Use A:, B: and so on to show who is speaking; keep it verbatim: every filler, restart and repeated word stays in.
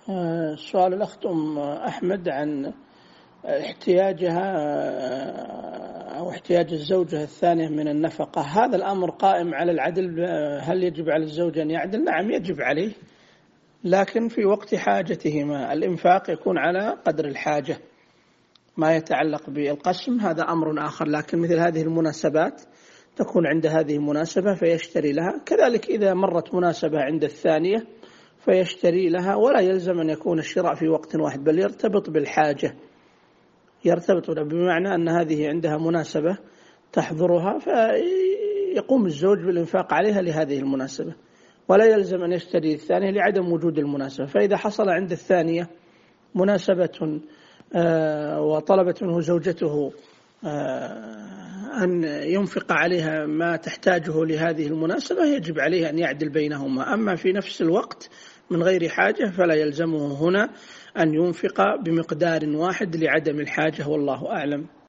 A: آه، سؤال الأخت أم أحمد عن احتياجها أو احتياج الزوجة الثانية من النفقة. هذا الأمر قائم على العدل. هل يجب على الزوج أن يعدل؟ نعم يجب عليه، لكن في وقت حاجتهما. الإنفاق يكون على قدر الحاجة. ما يتعلق بالقسم هذا أمر آخر، لكن مثل هذه المناسبات تكون عند هذه المناسبة فيشتري لها، كذلك إذا مرت مناسبة عند الثانية فيشتري لها، ولا يلزم أن يكون الشراء في وقت واحد، بل يرتبط بالحاجة، يرتبط بمعنى أن هذه عندها مناسبة تحضرها فيقوم الزوج بالإنفاق عليها لهذه المناسبة، ولا يلزم أن يشتري الثانية لعدم وجود المناسبة. فإذا حصل عند الثانية مناسبة وطلبت منه زوجته أن ينفق عليها ما تحتاجه لهذه المناسبة يجب عليه أن يعدل بينهما. أما في نفس الوقت من غير حاجة فلا يلزمه هنا أن ينفق بمقدار واحد لعدم الحاجة، والله أعلم.